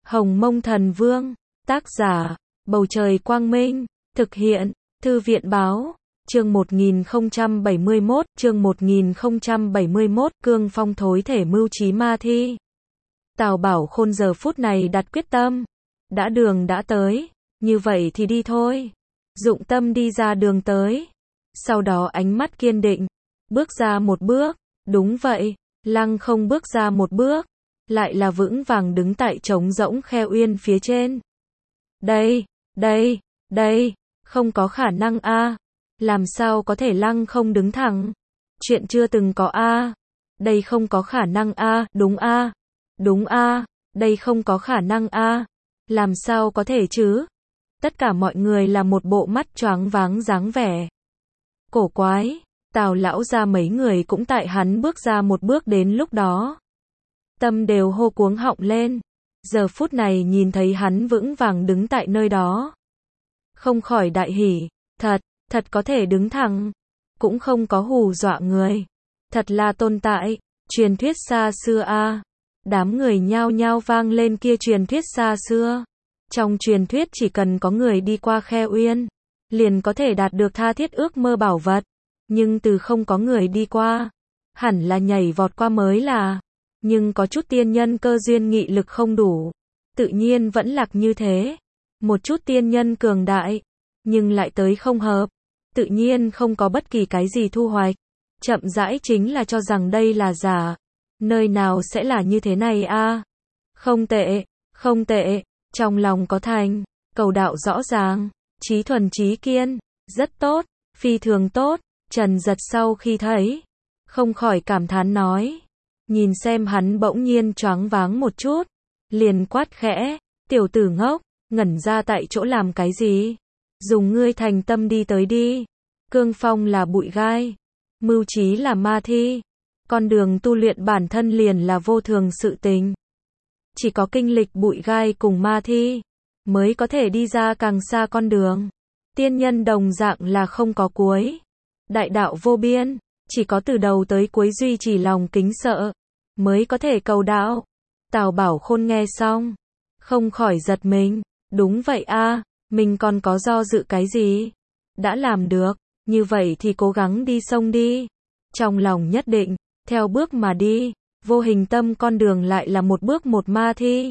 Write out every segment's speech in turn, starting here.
Hồng Mông Thần Vương, tác giả, Bầu Trời Quang Minh, thực hiện, Thư viện Báo, chương 1071, Cương Phong thối thể mưu trí ma thi. Tào Bảo Khôn giờ phút này đặt quyết tâm, đã đường đã tới, như vậy thì đi thôi. Dụng tâm đi ra đường tới, sau đó ánh mắt kiên định, bước ra một bước, đúng vậy, lăng không bước ra một bước, lại là vững vàng đứng tại trống rỗng khe uyên phía trên. Đây, không có khả năng a, làm sao có thể lăng không đứng thẳng? Chuyện chưa từng có a, đây không có khả năng a, đúng a, đây không có khả năng a, làm sao có thể chứ? Tất cả mọi người là một bộ mắt choáng váng dáng vẻ. Cổ quái, Tào lão ra mấy người cũng tại hắn bước ra một bước đến lúc đó. Tâm đều hô cuống họng lên, giờ phút này nhìn thấy hắn vững vàng đứng tại nơi đó. Không khỏi đại hỉ, thật có thể đứng thẳng, cũng không có hù dọa người. Thật là tồn tại, truyền thuyết xa xưa a. Đám người nhao nhao vang lên kia truyền thuyết xa xưa. Trong truyền thuyết chỉ cần có người đi qua khe uyên, liền có thể đạt được tha thiết ước mơ bảo vật. Nhưng từ không có người đi qua, hẳn là nhảy vọt qua mới là. Nhưng có chút tiên nhân cơ duyên nghị lực không đủ, tự nhiên vẫn lạc như thế. Một chút tiên nhân cường đại, nhưng lại tới không hợp, tự nhiên không có bất kỳ cái gì thu hoạch. Chậm rãi chính là cho rằng đây là giả. Nơi nào sẽ là như thế này a? Không tệ, trong lòng có thành, cầu đạo rõ ràng, trí thuần trí kiên, rất tốt, phi thường tốt. Trần Giật sau khi thấy, không khỏi cảm thán nói. Nhìn xem hắn bỗng nhiên choáng váng một chút, liền quát khẽ, tiểu tử ngốc, ngẩn ra tại chỗ làm cái gì? Dùng ngươi thành tâm đi tới đi. Cương phong là bụi gai, mưu trí là ma thi. Con đường tu luyện bản thân liền là vô thường sự tình. Chỉ có kinh lịch bụi gai cùng ma thi, mới có thể đi ra càng xa con đường. Tiên nhân đồng dạng là không có cuối. Đại đạo vô biên, chỉ có từ đầu tới cuối duy trì lòng kính sợ, mới có thể cầu đạo. Tào Bảo Khôn nghe xong, không khỏi giật mình. Đúng vậy a, mình còn có do dự cái gì? Đã làm được, như vậy thì cố gắng đi sông đi. Trong lòng nhất định, theo bước mà đi, vô hình tâm con đường lại là một bước một ma thi.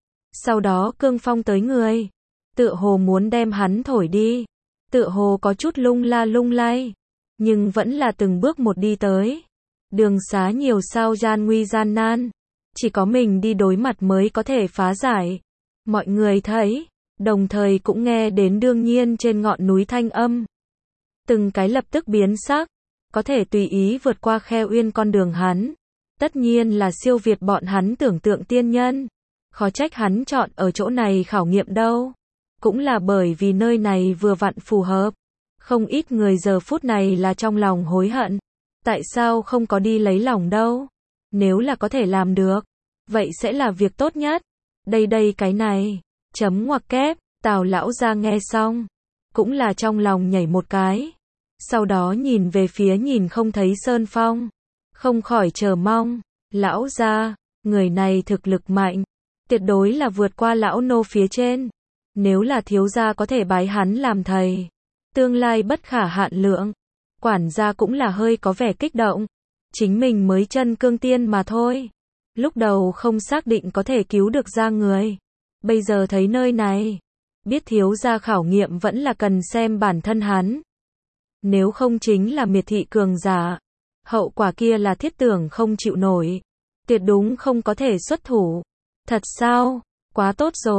Sau đó cương phong tới người, tựa hồ muốn đem hắn thổi đi, tựa hồ có chút lung la lung lay, nhưng vẫn là từng bước một đi tới. Đường xá nhiều sao gian nguy gian nan, chỉ có mình đi đối mặt mới có thể phá giải. Mọi người thấy, đồng thời cũng nghe đến đương nhiên trên ngọn núi thanh âm. Từng cái lập tức biến sắc, có thể tùy ý vượt qua khe uyên con đường hắn. Tất nhiên là siêu việt bọn hắn tưởng tượng tiên nhân. Khó trách hắn chọn ở chỗ này khảo nghiệm đâu. Cũng là bởi vì nơi này vừa vặn phù hợp. Không ít người giờ phút này là trong lòng hối hận. Tại sao không có đi lấy lòng đâu? Nếu là có thể làm được, vậy sẽ là việc tốt nhất. Đây cái này, chấm ngoặc kép, Tào lão ra nghe xong, cũng là trong lòng nhảy một cái. Sau đó nhìn về phía nhìn không thấy Sơn Phong, không khỏi chờ mong. Lão gia, người này thực lực mạnh, tuyệt đối là vượt qua lão nô phía trên. Nếu là thiếu gia có thể bái hắn làm thầy, tương lai bất khả hạn lượng. Quản gia cũng là hơi có vẻ kích động. Chính mình mới chân cương tiên mà thôi. Lúc đầu không xác định có thể cứu được ra người. Bây giờ thấy nơi này, biết thiếu gia khảo nghiệm vẫn là cần xem bản thân hắn. Nếu không chính là miệt thị cường giả, hậu quả kia là thiết tưởng không chịu nổi. Tuyệt đúng không có thể xuất thủ. Thật sao? Quá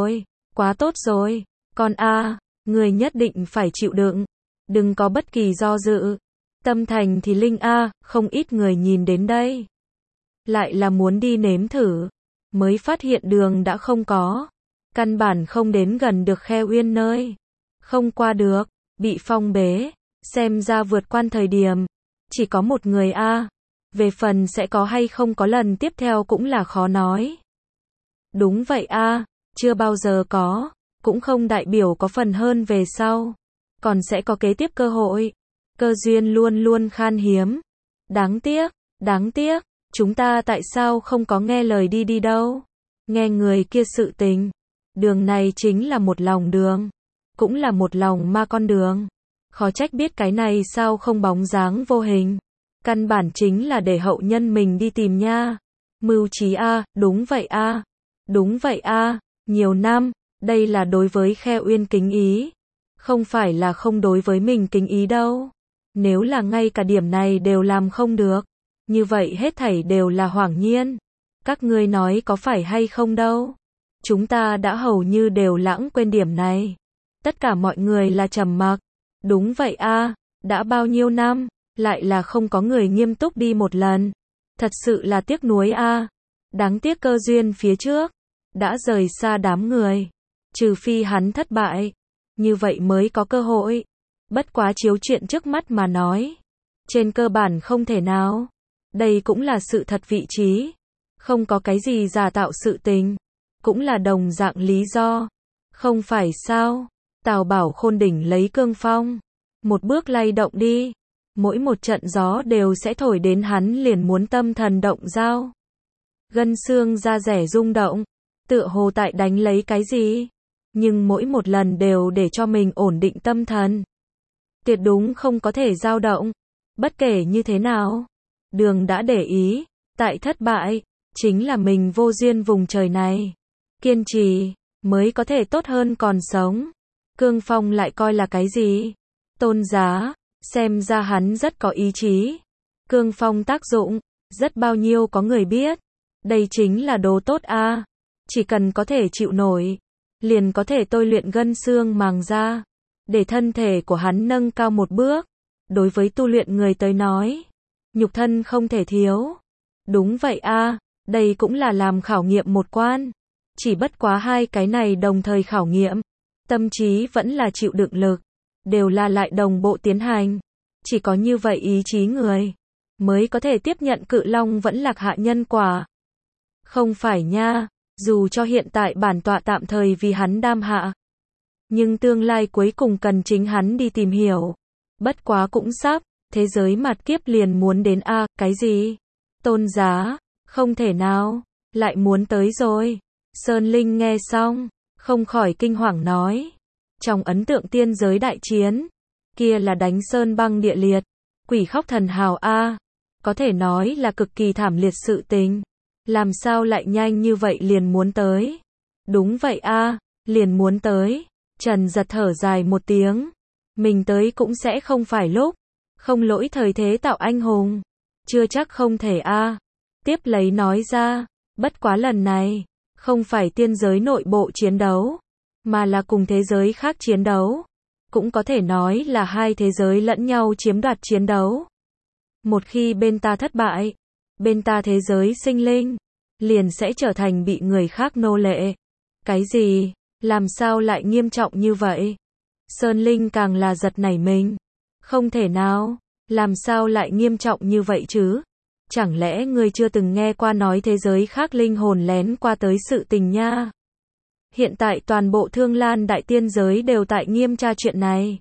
tốt rồi. Con a, người nhất định phải chịu đựng. Đừng có bất kỳ do dự. Tâm thành thì linh a, không ít người nhìn đến đây. Lại là muốn đi nếm thử. Mới phát hiện đường đã không có. Căn bản không đến gần được khe uyên nơi. Không qua được, bị phong bế. Xem ra vượt qua thời điểm, chỉ có một người a. Về phần sẽ có hay không có lần tiếp theo cũng là khó nói. Đúng vậy a, chưa bao giờ có, cũng không đại biểu có phần hơn về sau. Còn sẽ có kế tiếp cơ hội. Cơ duyên luôn luôn khan hiếm. Đáng tiếc, chúng ta tại sao không có nghe lời đi đâu. Nghe người kia sự tình, Đường này chính là một lòng đường, cũng là một lòng ma con đường. Khó trách biết cái này sao không bóng dáng vô hình. Căn bản chính là để hậu nhân mình đi tìm nha. Mưu trí a, đúng vậy a. Đúng vậy a, nhiều năm, đây là đối với Khe Uyên kính ý. Không phải là không đối với mình kính ý đâu. Nếu là ngay cả điểm này đều làm không được, như vậy hết thảy đều là hoảng nhiên. Các ngươi nói có phải hay không đâu. Chúng ta đã hầu như đều lãng quên điểm này. Tất cả mọi người là trầm mặc. Đúng vậy a, đã bao nhiêu năm, lại là không có người nghiêm túc đi một lần. Thật sự là tiếc nuối a. Đáng tiếc cơ duyên phía trước đã rời xa đám người. Trừ phi hắn thất bại, như vậy mới có cơ hội. Bất quá chiếu chuyện trước mắt mà nói, trên cơ bản không thể nào. Đây cũng là sự thật vị trí. Không có cái gì giả tạo sự tình. Cũng là đồng dạng lý do. Không phải sao? Tào Bảo Khôn đỉnh lấy cương phong. Một bước lay động đi. Mỗi một trận gió đều sẽ thổi đến hắn liền muốn tâm thần động dao. Gân xương da rẻ rung động. Tựa hồ tại đánh lấy cái gì. Nhưng mỗi một lần đều để cho mình ổn định tâm thần. Tuyệt đúng không có thể dao động. Bất kể như thế nào. Đường đã để ý. Tại thất bại. Chính là mình vô duyên vùng trời này. Kiên trì. Mới có thể tốt hơn còn sống. Cương phong lại coi là cái gì? Tôn giá. Xem ra hắn rất có ý chí. Cương phong tác dụng. Rất bao nhiêu có người biết. Đây chính là đồ tốt a. Chỉ cần có thể chịu nổi. Liền có thể tôi luyện gân xương màng da. Để thân thể của hắn nâng cao một bước. Đối với tu luyện người tới nói. Nhục thân không thể thiếu. Đúng vậy a. Đây cũng là làm khảo nghiệm một quan. Chỉ bất quá hai cái này đồng thời khảo nghiệm. Tâm trí vẫn là chịu đựng lực. Đều là lại đồng bộ tiến hành. Chỉ có như vậy ý chí người. Mới có thể tiếp nhận Cự Long vẫn lạc hạ nhân quả. Không phải nha. Dù cho hiện tại bản tọa tạm thời vì hắn đam hạ. Nhưng tương lai cuối cùng cần chính hắn đi tìm hiểu. Bất quá cũng sắp. Thế giới mặt kiếp liền muốn đến a. Cái gì? Tôn giá. Không thể nào. Lại muốn tới rồi. Sơn Linh nghe xong. Không khỏi kinh hoàng nói. Trong ấn tượng tiên giới đại chiến. Kia là đánh sơn băng địa liệt. Quỷ khóc thần hào a. Có thể nói là cực kỳ thảm liệt sự tình. Làm sao lại nhanh như vậy liền muốn tới. Đúng vậy a. Liền muốn tới. Trần giật thở dài một tiếng. Mình tới cũng sẽ không phải lúc. Không lỗi thời thế tạo anh hùng. Chưa chắc không thể a. Tiếp lấy nói ra. Bất quá lần này. Không phải tiên giới nội bộ chiến đấu. Mà là cùng thế giới khác chiến đấu. Cũng có thể nói là hai thế giới lẫn nhau chiếm đoạt chiến đấu. Một khi bên ta thất bại. Bên ta thế giới sinh linh. Liền sẽ trở thành bị người khác nô lệ. Cái gì? Làm sao lại nghiêm trọng như vậy? Sơn Linh càng là giật nảy mình. Không thể nào. Làm sao lại nghiêm trọng như vậy chứ? Chẳng lẽ ngươi chưa từng nghe qua nói thế giới khác linh hồn lén qua tới sự tình nha? Hiện tại toàn bộ Thương Lan đại tiên giới đều tại nghiêm tra chuyện này.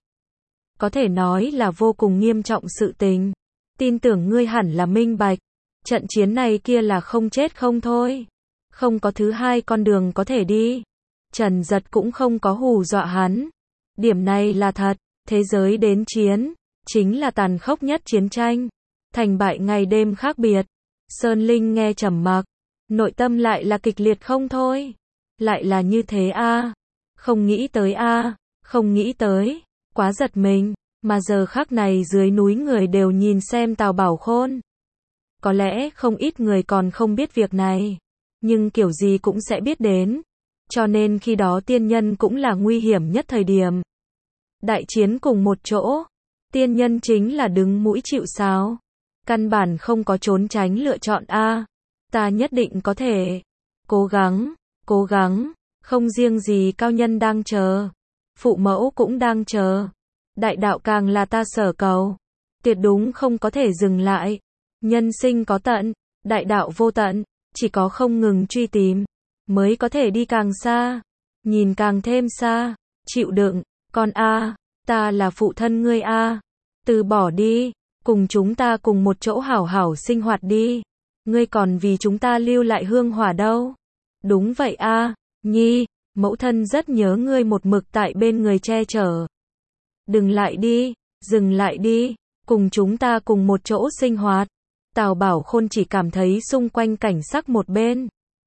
Có thể nói là vô cùng nghiêm trọng sự tình. Tin tưởng ngươi hẳn là minh bạch. Trận chiến này kia là không chết không thôi. Không có thứ hai con đường có thể đi. Trần giật cũng không có hù dọa hắn. Điểm này là thật. Thế giới đến chiến. Chính là tàn khốc nhất chiến tranh. Thành bại ngày đêm khác biệt. Sơn Linh nghe trầm mặc. Nội tâm lại là kịch liệt không thôi. Lại là như thế a. Không nghĩ tới a. Không nghĩ tới. Quá giật mình. Mà giờ khắc này dưới núi người đều nhìn xem Tào Bảo Khôn. Có lẽ không ít người còn không biết việc này. Nhưng kiểu gì cũng sẽ biết đến. Cho nên khi đó tiên nhân cũng là nguy hiểm nhất thời điểm. Đại chiến cùng một chỗ. Tiên nhân chính là đứng mũi chịu sào. Căn bản không có trốn tránh lựa chọn a. Ta nhất định có thể. Cố gắng. Cố gắng. Không riêng gì cao nhân đang chờ. Phụ mẫu cũng đang chờ. Đại đạo càng là ta sở cầu. Tuyệt đúng không có thể dừng lại. Nhân sinh có tận. Đại đạo vô tận. Chỉ có không ngừng truy tìm. Mới có thể đi càng xa. Nhìn càng thêm xa. Chịu đựng. Con a. Ta là phụ thân ngươi a. Từ bỏ đi. Cùng chúng ta cùng một chỗ hảo hảo sinh hoạt đi. Ngươi còn vì chúng ta lưu lại hương hỏa đâu. Đúng vậy a. Nhi. Mẫu thân rất nhớ ngươi một mực tại bên người che chở. Đừng lại đi, dừng lại đi, cùng chúng ta cùng một chỗ sinh hoạt. Tào Bảo Khôn chỉ cảm thấy xung quanh cảnh sắc một bên.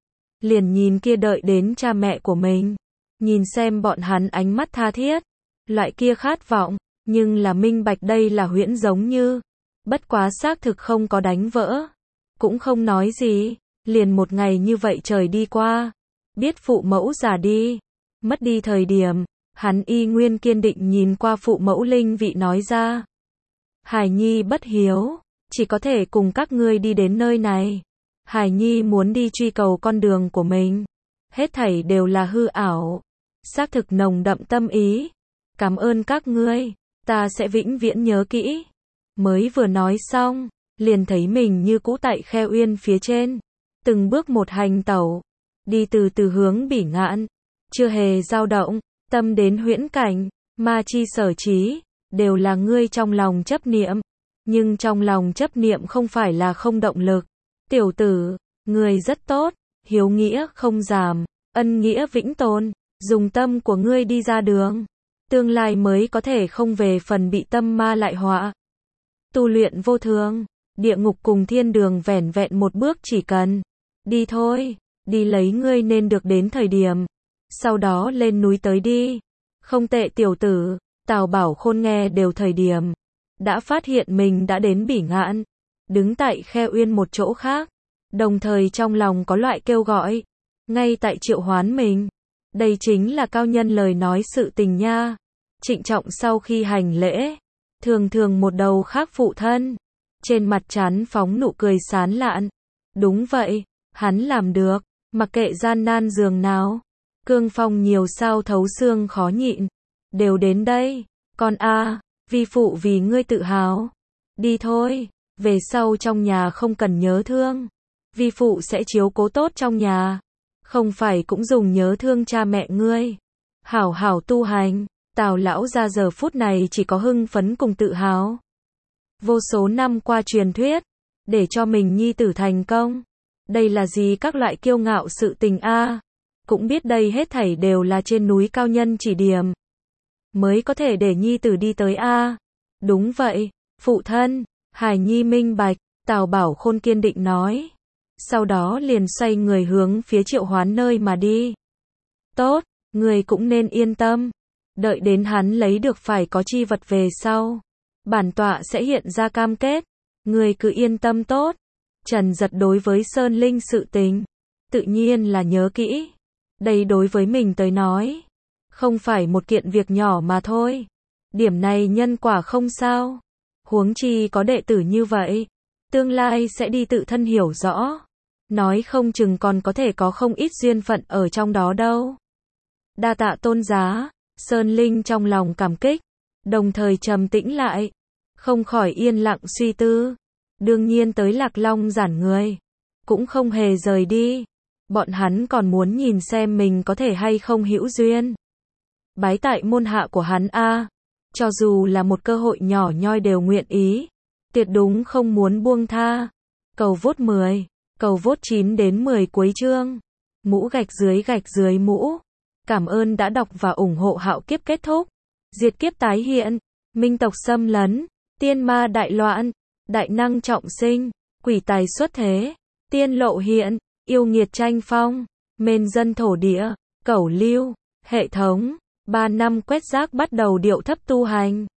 Liền nhìn kia đợi đến cha mẹ của mình. Nhìn xem bọn hắn ánh mắt tha thiết. Loại kia khát vọng, nhưng là minh bạch đây là huyễn giống như. Bất quá xác thực không có đánh vỡ. Cũng không nói gì. Liền một ngày như vậy trời đi qua. Biết phụ mẫu già đi. Mất đi thời điểm. Hắn y nguyên kiên định nhìn qua phụ mẫu linh vị nói ra. Hải Nhi bất hiếu. Chỉ có thể cùng các ngươi đi đến nơi này. Hải Nhi muốn đi truy cầu con đường của mình. Hết thảy đều là hư ảo. Xác thực nồng đậm tâm ý. Cảm ơn các ngươi. Ta sẽ vĩnh viễn nhớ kỹ. Mới vừa nói xong. Liền thấy mình như cũ tại Khê Uyên phía trên. Từng bước một hành tẩu. Đi từ từ hướng Bỉ Ngạn. Chưa hề dao động. Tâm đến huyễn cảnh. Ma chi sở trí. Đều là ngươi trong lòng chấp niệm. Nhưng trong lòng chấp niệm không phải là không động lực. Tiểu tử, ngươi rất tốt, hiếu nghĩa không giảm, ân nghĩa vĩnh tồn, dùng tâm của ngươi đi ra đường. Tương lai mới có thể không về phần bị tâm ma lại họa. Tu luyện vô thường, địa ngục cùng thiên đường vẻn vẹn một bước chỉ cần. Đi thôi, đi lấy ngươi nên được đến thời điểm. Sau đó lên núi tới đi. Không tệ tiểu tử, Tào Bảo Khôn nghe đều thời điểm. Đã phát hiện mình đã đến Bỉ Ngạn. Đứng tại Khê Uyên một chỗ khác. Đồng thời trong lòng có loại kêu gọi. Ngay tại triệu hoán mình. Đây chính là cao nhân lời nói sự tình nha. Trịnh trọng sau khi hành lễ. Thường thường một đầu khác phụ thân. Trên mặt trán phóng nụ cười sán lạn. Đúng vậy, hắn làm được. Mặc kệ gian nan giường nào. Cương phong nhiều sao thấu xương khó nhịn. Đều đến đây. Con a, vi phụ vì ngươi tự hào. Đi thôi, về sau trong nhà không cần nhớ thương. Vi phụ sẽ chiếu cố tốt trong nhà. Không phải cũng dùng nhớ thương cha mẹ ngươi. Hảo hảo tu hành. Tào lão ra giờ phút này chỉ có hưng phấn cùng tự hào. Vô số năm qua truyền thuyết. Để cho mình nhi tử thành công. Đây là gì các loại kiêu ngạo sự tình a. Cũng biết đây hết thảy đều là trên núi cao nhân chỉ điểm. Mới có thể để nhi tử đi tới a. Đúng vậy, phụ thân. Hải Nhi minh bạch, Tào Bảo Khôn kiên định nói. Sau đó liền xoay người hướng phía triệu hoán nơi mà đi. Tốt, người cũng nên yên tâm. Đợi đến hắn lấy được phải có chi vật về sau. Bản tọa sẽ hiện ra cam kết. Người cứ yên tâm tốt. Trần Giật đối với Sơn Linh sự tình. Tự nhiên là nhớ kỹ. Đây đối với mình tới nói. Không phải một kiện việc nhỏ mà thôi. Điểm này nhân quả không sao. Huống chi có đệ tử như vậy. Tương lai sẽ đi tự thân hiểu rõ. Nói không chừng còn có thể có không ít duyên phận ở trong đó đâu. Đa tạ tôn giá. Sơn Linh trong lòng cảm kích. Đồng thời trầm tĩnh lại. Không khỏi yên lặng suy tư. Đương nhiên tới Lạc Long giản người. Cũng không hề rời đi. Bọn hắn còn muốn nhìn xem mình có thể hay không hữu duyên. Bái tại môn hạ của hắn a. Cho dù là một cơ hội nhỏ nhoi đều nguyện ý. Tuyệt đúng không muốn buông tha. Cầu vốt 10. Cầu vốt 9 đến 10 cuối chương. Mũ gạch dưới mũ. Cảm ơn đã đọc và ủng hộ Hạo Kiếp kết thúc. Diệt kiếp tái hiện. Minh tộc xâm lấn. Tiên ma đại loạn. Đại năng trọng sinh. Quỷ tài xuất thế. Tiên lộ hiện. Yêu nghiệt tranh phong. Mên dân thổ địa. Cẩu lưu. Hệ thống. 3 năm quét rác bắt đầu điệu thấp tu hành.